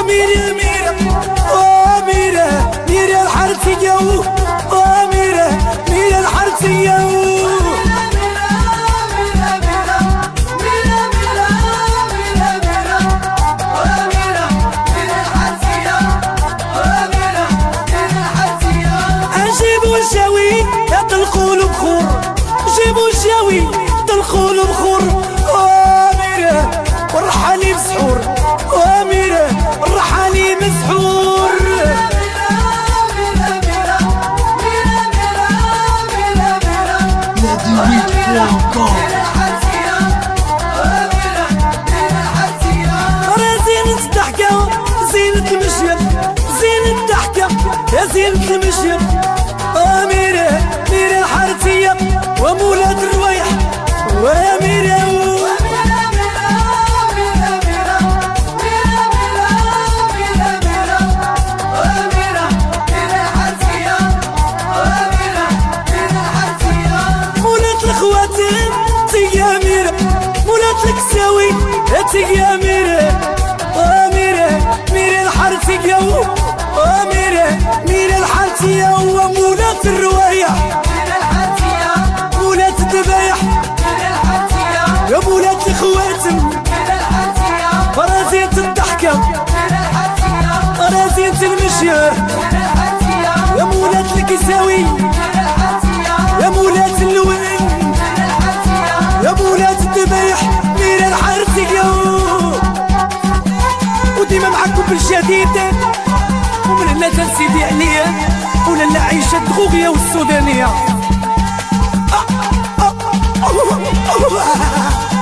ميرا ميرا ميرا ميرا الحرثية ميرا ميرا الحرثية جيبوا الشاوي يطلقوا البخور جيبوا الشاوي يطلقوا البخور ميرا والرحالي مسحور ميرا الرحالي مسحور زينة الضحكة زينة المشية زينة الضحكة يا زينة المشية ميرا ميرا الحرثية ومولاد الروايح ويا ميرا مولات الخواتم تيا ميرا مولات الكساوي تيا ميرا ميرا ميرا الحرثية ميرا ميرا الحرثية ومولات الروايح مولات الذبايح يا مولات الخواتم رازية الضحكة رازية المشية يا مولات الكساوي يا مولات اللوين يا مولات الذبايح ميرا الحرثية وديما معاكم بالجديد ومن هنا تنسيدي عليا ولا العيشة الدغوغية والسودانية